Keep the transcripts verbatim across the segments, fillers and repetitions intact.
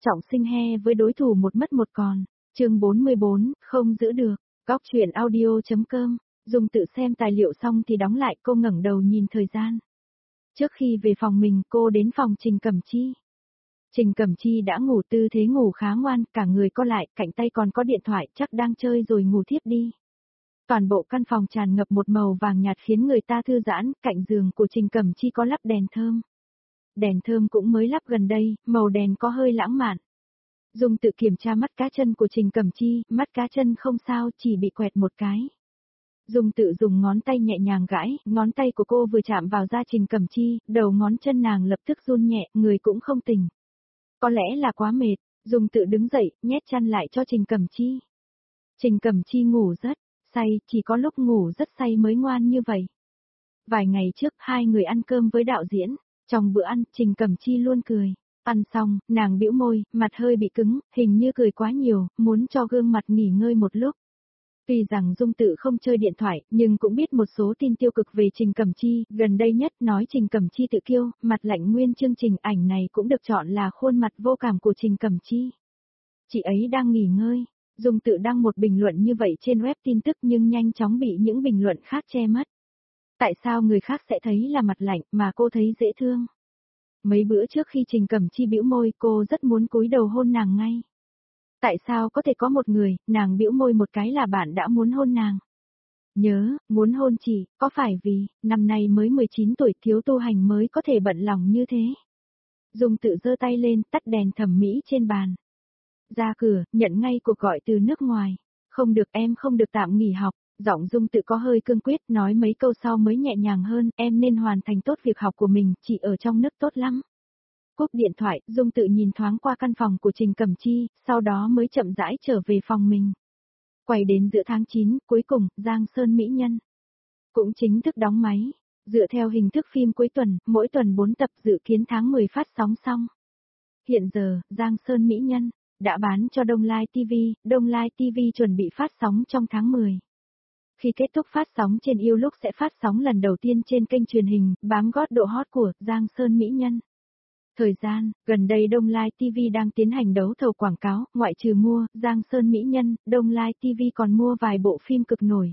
trọng sinh he với đối thủ một mất một còn. Chương bốn mươi bốn, không giữ được. Góc truyện audio.com. Dung Tự xem tài liệu xong thì đóng lại, cô ngẩng đầu nhìn thời gian. Trước khi về phòng mình, cô đến phòng Trình Cẩm Chi. Trình Cẩm Chi đã ngủ, tư thế ngủ khá ngoan, cả người co lại, cạnh tay còn có điện thoại, chắc đang chơi rồi ngủ thiếp đi. Toàn bộ căn phòng tràn ngập một màu vàng nhạt khiến người ta thư giãn, cạnh giường của Trình Cẩm Chi có lắp đèn thơm. Đèn thơm cũng mới lắp gần đây, màu đèn có hơi lãng mạn. Dung Tự kiểm tra mắt cá chân của Trình Cẩm Chi, mắt cá chân không sao, chỉ bị quẹt một cái. Dung Tự dùng ngón tay nhẹ nhàng gãi, ngón tay của cô vừa chạm vào da Trình Cẩm Chi, đầu ngón chân nàng lập tức run nhẹ, người cũng không tỉnh. Có lẽ là quá mệt, Dung Tự đứng dậy, nhét chăn lại cho Trình Cẩm Chi. Trình Cẩm Chi ngủ rất say, chỉ có lúc ngủ rất say mới ngoan như vậy. Vài ngày trước, hai người ăn cơm với đạo diễn, trong bữa ăn, Trình Cẩm Chi luôn cười. Ăn xong, nàng bĩu môi, mặt hơi bị cứng, hình như cười quá nhiều, muốn cho gương mặt nghỉ ngơi một lúc. Tuy rằng Dung Tự không chơi điện thoại, nhưng cũng biết một số tin tiêu cực về Trình Cẩm Chi, gần đây nhất nói Trình Cẩm Chi tự kiêu, mặt lạnh nguyên chương trình ảnh này cũng được chọn là khuôn mặt vô cảm của Trình Cẩm Chi. Chị ấy đang nghỉ ngơi, Dung Tự đăng một bình luận như vậy trên web tin tức nhưng nhanh chóng bị những bình luận khác che mất. Tại sao người khác sẽ thấy là mặt lạnh mà cô thấy dễ thương? Mấy bữa trước khi Trình Cẩm Chi bĩu môi, cô rất muốn cúi đầu hôn nàng ngay. Tại sao có thể có một người, nàng bĩu môi một cái là bạn đã muốn hôn nàng? Nhớ, muốn hôn chị, có phải vì, năm nay mới mười chín tuổi thiếu tu hành mới có thể bận lòng như thế? Dung Tự giơ tay lên, tắt đèn thẩm mỹ trên bàn. Ra cửa, nhận ngay cuộc gọi từ nước ngoài. Không được, em không được tạm nghỉ học. Giọng Dung Tự có hơi cương quyết, nói mấy câu sau mới nhẹ nhàng hơn, em nên hoàn thành tốt việc học của mình, chị ở trong nước tốt lắm. Cúp điện thoại, Dung Tự nhìn thoáng qua căn phòng của Trình Cẩm Chi, sau đó mới chậm rãi trở về phòng mình. Quay đến giữa tháng chín, cuối cùng, Giang Sơn Mỹ Nhân cũng chính thức đóng máy. Dựa theo hình thức phim cuối tuần, mỗi tuần bốn tập, dự kiến tháng mười phát sóng xong. Hiện giờ, Giang Sơn Mỹ Nhân đã bán cho Đông Lai ti vi, Đông Lai ti vi chuẩn bị phát sóng trong tháng mười. Khi kết thúc phát sóng trên yêu lúc sẽ phát sóng lần đầu tiên trên kênh truyền hình, bám gót độ hot của Giang Sơn Mỹ Nhân. Thời gian, gần đây Đông Lai ti vi đang tiến hành đấu thầu quảng cáo, ngoại trừ mua Giang Sơn Mỹ Nhân, Đông Lai ti vi còn mua vài bộ phim cực nổi.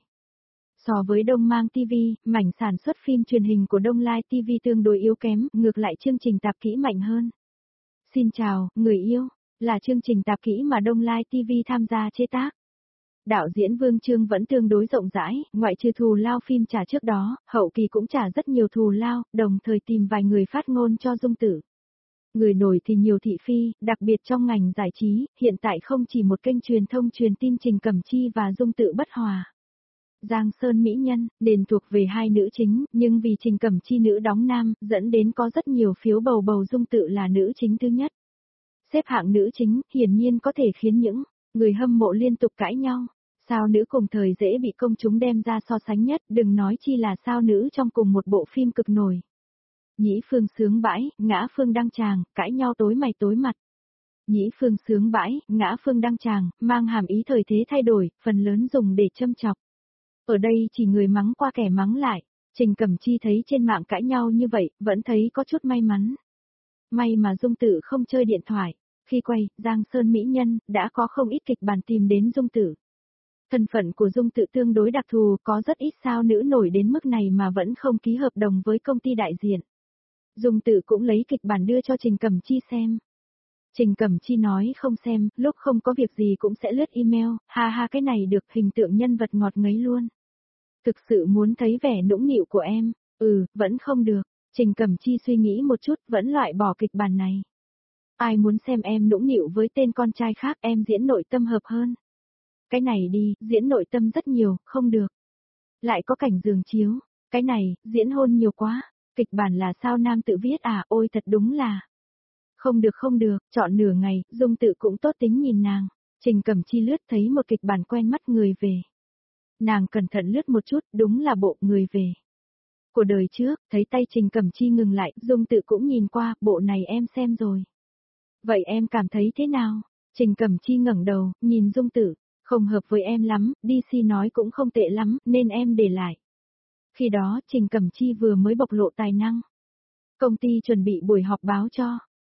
So với Đông Mang ti vi, mảnh sản xuất phim truyền hình của Đông Lai ti vi tương đối yếu kém, ngược lại chương trình tạp kỹ mạnh hơn. Xin chào, người yêu, là chương trình tạp kỹ mà Đông Lai ti vi tham gia chế tác. Đạo diễn Vương Chương vẫn tương đối rộng rãi, ngoại trừ thù lao phim trả trước đó, hậu kỳ cũng trả rất nhiều thù lao, đồng thời tìm vài người phát ngôn cho Dung Tự. Người nổi thì nhiều thị phi, đặc biệt trong ngành giải trí, hiện tại không chỉ một kênh truyền thông truyền tin Trình Cẩm Chi và Dung Tự bất hòa. Giang Sơn Mỹ Nhân, nên thuộc về hai nữ chính, nhưng vì Trình Cẩm Chi nữ đóng nam, dẫn đến có rất nhiều phiếu bầu bầu Dung Tự là nữ chính thứ nhất. Xếp hạng nữ chính, hiển nhiên có thể khiến những người hâm mộ liên tục cãi nhau. Sao nữ cùng thời dễ bị công chúng đem ra so sánh nhất, đừng nói chi là sao nữ trong cùng một bộ phim cực nổi. Nhĩ Phương sướng bãi, Ngã Phương đăng tràng, cãi nhau tối mày tối mặt. Nhĩ Phương sướng bãi, Ngã Phương đăng tràng, mang hàm ý thời thế thay đổi, phần lớn dùng để châm chọc. Ở đây chỉ người mắng qua kẻ mắng lại. Trình Cẩm Chi thấy trên mạng cãi nhau như vậy, vẫn thấy có chút may mắn. May mà Dung Tự không chơi điện thoại. Khi quay, Giang Sơn Mỹ Nhân, đã có không ít kịch bản tìm đến Dung Tự. Thân phận của Dung Tự tương đối đặc thù, có rất ít sao nữ nổi đến mức này mà vẫn không ký hợp đồng với công ty đại diện. Dung Tự cũng lấy kịch bản đưa cho Trình Cẩm Chi xem. Trình Cẩm Chi nói không xem, lúc không có việc gì cũng sẽ lướt email, ha ha cái này được, hình tượng nhân vật ngọt ngấy luôn. Thực sự muốn thấy vẻ nũng nịu của em, ừ, vẫn không được. Trình Cẩm Chi suy nghĩ một chút, vẫn loại bỏ kịch bản này. Ai muốn xem em nũng nịu với tên con trai khác, em diễn nội tâm hợp hơn. Cái này đi, diễn nội tâm rất nhiều, không được. Lại có cảnh giường chiếu, cái này, diễn hôn nhiều quá. Kịch bản là sao nam tự viết à, ôi thật đúng là. Không được không được, chọn nửa ngày, Dung Tự cũng tốt tính nhìn nàng. Trình Cẩm Chi lướt thấy một kịch bản quen mắt, Người về. Nàng cẩn thận lướt một chút, đúng là bộ Người về. Của đời trước, thấy tay Trình Cẩm Chi ngừng lại, Dung Tự cũng nhìn qua, bộ này em xem rồi. Vậy em cảm thấy thế nào? Trình Cẩm Chi ngẩng đầu, nhìn Dung Tự, không hợp với em lắm, đê xê nói cũng không tệ lắm, nên em để lại. Khi đó, Trình Cẩm Chi vừa mới bộc lộ tài năng. Công ty chuẩn bị buổi họp báo cho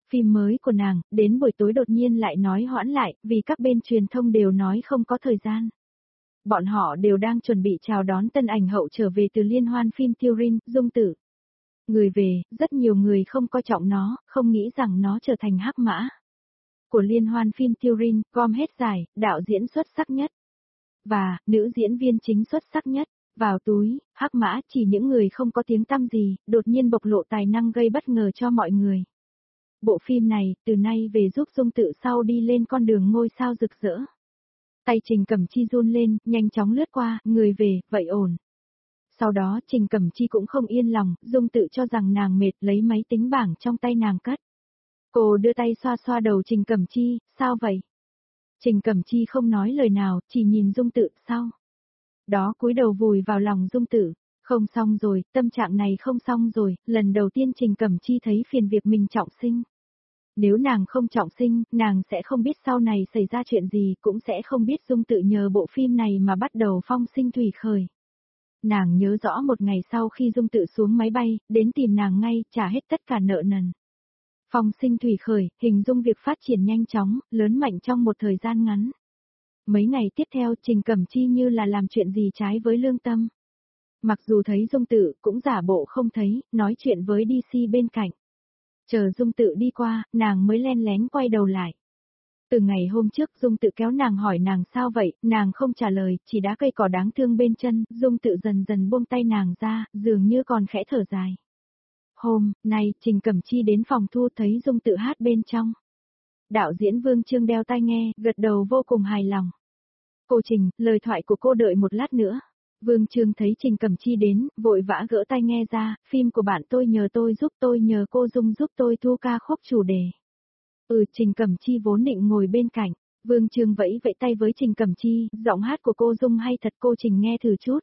Phim mới của nàng, đến buổi tối đột nhiên lại nói hoãn lại, vì các bên truyền thông đều nói không có thời gian. Bọn họ đều đang chuẩn bị chào đón tân ảnh hậu trở về từ liên hoan phim Turin, Dung Tử. Người về, rất nhiều người không coi trọng nó, không nghĩ rằng nó trở thành hắc mã của liên hoan phim Turin, gom hết giải, đạo diễn xuất sắc nhất. Và, nữ diễn viên chính xuất sắc nhất. Vào túi, hắc mã chỉ những người không có tiếng tăm gì, đột nhiên bộc lộ tài năng gây bất ngờ cho mọi người. Bộ phim này, từ nay về giúp Dung Tự sau đi lên con đường ngôi sao rực rỡ. Tay Trình Cẩm Chi run lên, nhanh chóng lướt qua, người về, vậy ổn. Sau đó Trình Cẩm Chi cũng không yên lòng, Dung Tự cho rằng nàng mệt lấy máy tính bảng trong tay nàng cất. Cô đưa tay xoa xoa đầu Trình Cẩm Chi, sao vậy? Trình Cẩm Chi không nói lời nào, chỉ nhìn Dung Tự, sau đó cúi đầu vùi vào lòng Dung Tự. Không xong rồi, tâm trạng này không xong rồi, lần đầu tiên Trình Cẩm Chi thấy phiền việc mình trọng sinh. Nếu nàng không trọng sinh, nàng sẽ không biết sau này xảy ra chuyện gì, cũng sẽ không biết Dung Tự nhờ bộ phim này mà bắt đầu phong sinh thủy khởi. Nàng nhớ rõ một ngày sau khi Dung Tự xuống máy bay, đến tìm nàng ngay, trả hết tất cả nợ nần. Phong sinh thủy khởi, hình dung việc phát triển nhanh chóng, lớn mạnh trong một thời gian ngắn. Mấy ngày tiếp theo Trình Cẩm Chi như là làm chuyện gì trái với lương tâm. Mặc dù thấy Dung Tự cũng giả bộ không thấy, nói chuyện với đê xê bên cạnh. Chờ Dung Tự đi qua, nàng mới len lén quay đầu lại. Từ ngày hôm trước Dung Tự kéo nàng hỏi nàng sao vậy, nàng không trả lời, chỉ đá cây cỏ đáng thương bên chân, Dung Tự dần dần buông tay nàng ra, dường như còn khẽ thở dài. Hôm nay, Trình Cẩm Chi đến phòng thu thấy Dung Tự hát bên trong. Đạo diễn Vương Chương đeo tai nghe, gật đầu vô cùng hài lòng. Cô Trình, lời thoại của cô đợi một lát nữa. Vương Chương thấy Trình Cẩm Chi đến, vội vã gỡ tai nghe ra, phim của bạn tôi nhờ tôi giúp tôi nhờ cô Dung giúp tôi thu ca khúc chủ đề. Ừ, Trình Cẩm Chi vốn định ngồi bên cạnh, Vương Chương vẫy vẫy tay với Trình Cẩm Chi, giọng hát của cô Dung hay thật cô Trình nghe thử chút.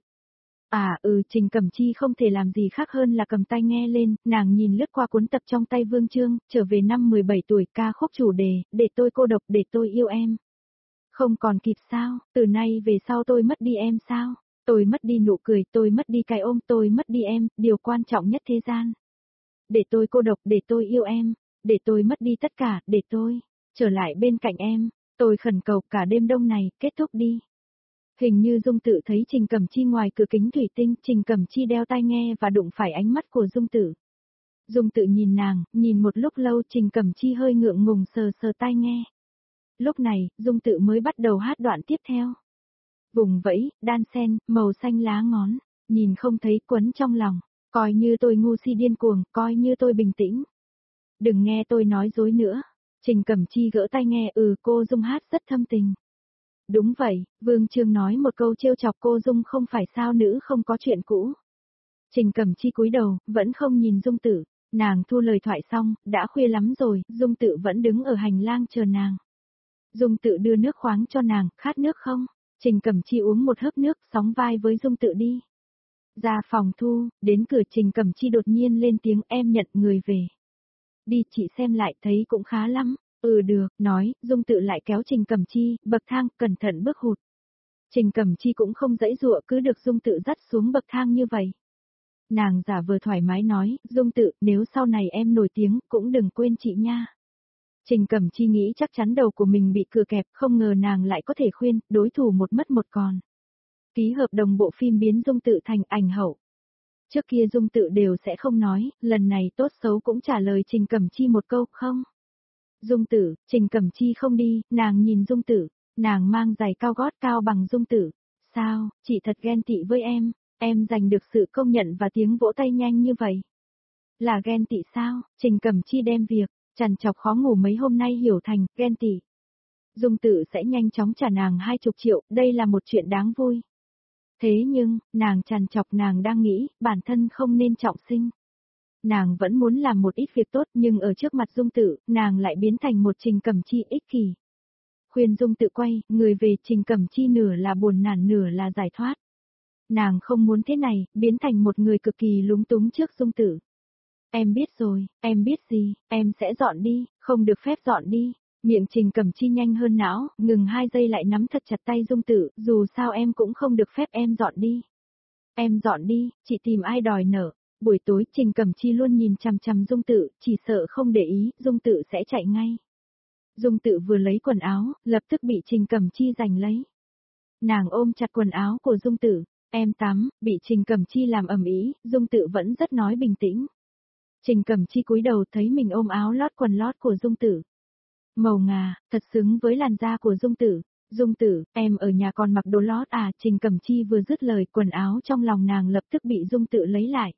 À ừ, Trình Cẩm Chi không thể làm gì khác hơn là cầm tai nghe lên, nàng nhìn lướt qua cuốn tập trong tay Vương Chương, trở về năm mười bảy tuổi, ca khúc chủ đề, để tôi cô độc, để tôi yêu em. Không còn kịp sao, từ nay về sau tôi mất đi em sao? Tôi mất đi nụ cười, tôi mất đi cái ôm, tôi mất đi em, điều quan trọng nhất thế gian. Để tôi cô độc, để tôi yêu em, để tôi mất đi tất cả, để tôi trở lại bên cạnh em, tôi khẩn cầu cả đêm đông này, kết thúc đi. Hình như Dung Tự thấy Trình Cẩm Chi ngoài cửa kính thủy tinh, Trình Cẩm Chi đeo tai nghe và đụng phải ánh mắt của Dung Tự. Dung Tự nhìn nàng, nhìn một lúc lâu Trình Cẩm Chi hơi ngượng ngùng sờ sờ tai nghe. Lúc này, Dung Tự mới bắt đầu hát đoạn tiếp theo. Vùng vẫy, đan sen, màu xanh lá ngón, nhìn không thấy quấn trong lòng, coi như tôi ngu si điên cuồng, coi như tôi bình tĩnh. Đừng nghe tôi nói dối nữa. Trình Cẩm Chi gỡ tai nghe, ừ cô Dung hát rất thâm tình. Đúng vậy, Vương Chương nói một câu trêu chọc cô Dung không phải sao nữ không có chuyện cũ. Trình Cẩm Chi cúi đầu, vẫn không nhìn Dung Tự, nàng thu lời thoại xong, đã khuya lắm rồi, Dung Tự vẫn đứng ở hành lang chờ nàng. Dung Tự đưa nước khoáng cho nàng, khát nước không? Trình Cẩm Chi uống một hớp nước, sóng vai với Dung Tự đi. Ra phòng thu, đến cửa Trình Cẩm Chi đột nhiên lên tiếng em nhận người về. Đi chị xem lại thấy cũng khá lắm. Ừ được, nói, Dung Tự lại kéo Trình Cẩm Chi, bậc thang, cẩn thận bước hụt. Trình Cẩm Chi cũng không dãy dụa cứ được Dung Tự dắt xuống bậc thang như vậy. Nàng giả vờ thoải mái nói, Dung Tự, nếu sau này em nổi tiếng, cũng đừng quên chị nha. Trình Cẩm Chi nghĩ chắc chắn đầu của mình bị cưa kẹp, không ngờ nàng lại có thể khuyên, đối thủ một mất một còn. Ký hợp đồng bộ phim biến Dung Tự thành ảnh hậu. Trước kia Dung Tự đều sẽ không nói, lần này tốt xấu cũng trả lời Trình Cẩm Chi một câu, không. Dung Tự, Trình Cẩm Chi không đi, nàng nhìn Dung Tự, nàng mang giày cao gót cao bằng Dung Tự. Sao, chị thật ghen tị với em, em giành được sự công nhận và tiếng vỗ tay nhanh như vậy. Là ghen tị sao? Trình Cẩm Chi đem việc trằn trọc khó ngủ mấy hôm nay hiểu thành ghen tị. Dung Tự sẽ nhanh chóng trả nàng hai chục triệu, đây là một chuyện đáng vui. Thế nhưng, nàng trằn trọc nàng đang nghĩ, bản thân không nên trọng sinh. Nàng vẫn muốn làm một ít việc tốt nhưng ở trước mặt Dung Tự, nàng lại biến thành một Trình Cẩm Chi ích kỷ. Khuyên Dung Tự quay, người về Trình Cẩm Chi nửa là buồn nản nửa là giải thoát. Nàng không muốn thế này, biến thành một người cực kỳ lúng túng trước Dung Tự. Em biết rồi, em biết gì, em sẽ dọn đi, không được phép dọn đi. Miệng Trình Cẩm Chi nhanh hơn não, ngừng hai giây lại nắm thật chặt tay Dung Tự, dù sao em cũng không được phép em dọn đi. Em dọn đi, chị tìm ai đòi nợ. Buổi tối Trình Cẩm Chi luôn nhìn chằm chằm Dung Tự, chỉ sợ không để ý, Dung Tự sẽ chạy ngay. Dung Tự vừa lấy quần áo, lập tức bị Trình Cẩm Chi giành lấy. Nàng ôm chặt quần áo của Dung Tự, em tắm, bị Trình Cẩm Chi làm ầm ĩ, Dung Tự vẫn rất nói bình tĩnh. Trình Cẩm Chi cúi đầu thấy mình ôm áo lót quần lót của Dung Tự. Màu ngà, thật xứng với làn da của Dung Tự. Dung Tự, em ở nhà còn mặc đồ lót à? Trình Cẩm Chi vừa dứt lời, quần áo trong lòng nàng lập tức bị Dung Tự lấy lại.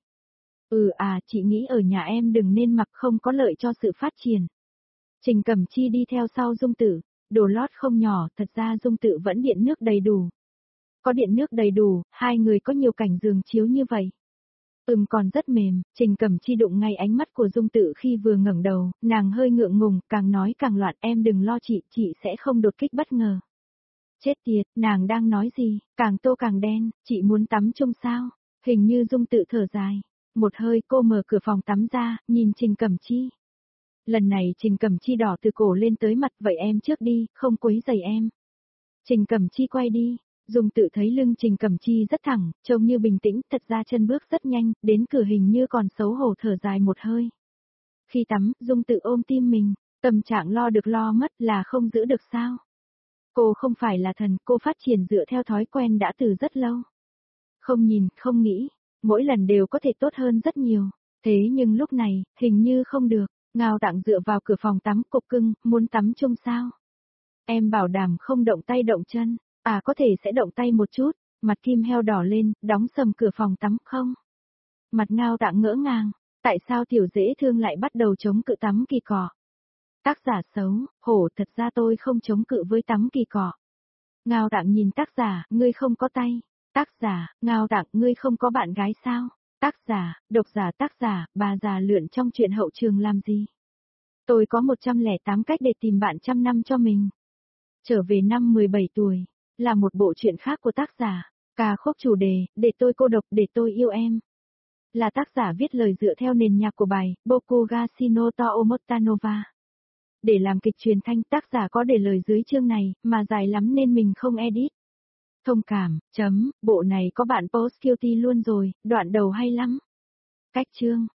Ừ à, chị nghĩ ở nhà em đừng nên mặc, không có lợi cho sự phát triển. Trình Cẩm Chi đi theo sau Dung Tự, đồ lót không nhỏ, thật ra Dung Tự vẫn điện nước đầy đủ. Có điện nước đầy đủ, hai người có nhiều cảnh giường chiếu như vậy. Ừm còn rất mềm, Trình Cẩm Chi đụng ngay ánh mắt của Dung Tự khi vừa ngẩng đầu, nàng hơi ngượng ngùng, càng nói càng loạn, em đừng lo chị, chị sẽ không đột kích bất ngờ. Chết tiệt, nàng đang nói gì, càng tô càng đen, chị muốn tắm chung sao? Hình như Dung Tự thở dài. Một hơi cô mở cửa phòng tắm ra, nhìn Trình Cẩm Chi. Lần này Trình Cẩm Chi đỏ từ cổ lên tới mặt, vậy em trước đi, không quấy rầy em. Trình Cẩm Chi quay đi, Dung Tự thấy lưng Trình Cẩm Chi rất thẳng, trông như bình tĩnh, thật ra chân bước rất nhanh, đến cửa hình như còn xấu hổ thở dài một hơi. Khi tắm, Dung Tự ôm tim mình, tâm trạng lo được lo mất là không giữ được sao. Cô không phải là thần, cô phát triển dựa theo thói quen đã từ rất lâu. Không nhìn, không nghĩ, mỗi lần đều có thể tốt hơn rất nhiều, thế nhưng lúc này, hình như không được. Ngao Tạng dựa vào cửa phòng tắm, cục cưng, muốn tắm chung sao? Em bảo đảm không động tay động chân, à có thể sẽ động tay một chút, mặt Kim Heo đỏ lên, đóng sầm cửa phòng tắm không? Mặt Ngao Tạng ngỡ ngàng, tại sao tiểu dễ thương lại bắt đầu chống cự tắm kỳ cọ? Tác giả xấu, hổ, thật ra tôi không chống cự với tắm kỳ cọ. Ngao Tạng nhìn tác giả, ngươi không có tay. Tác giả, Ngao Tạng, ngươi không có bạn gái sao? Tác giả, độc giả tác giả, bà già lượn trong chuyện hậu trường làm gì? Tôi có một trăm lẻ tám cách để tìm bạn trăm năm cho mình. Trở về năm mười bảy tuổi, là một bộ truyện khác của tác giả. Ca khúc chủ đề, để tôi cô độc, để tôi yêu em. Là tác giả viết lời dựa theo nền nhạc của bài, Boku ga Shino to Omotanova. Để làm kịch truyền thanh, tác giả có để lời dưới chương này, mà dài lắm nên mình không edit. Thông cảm, chấm, bộ này có bạn post guilty luôn rồi, đoạn đầu hay lắm. Cách chương.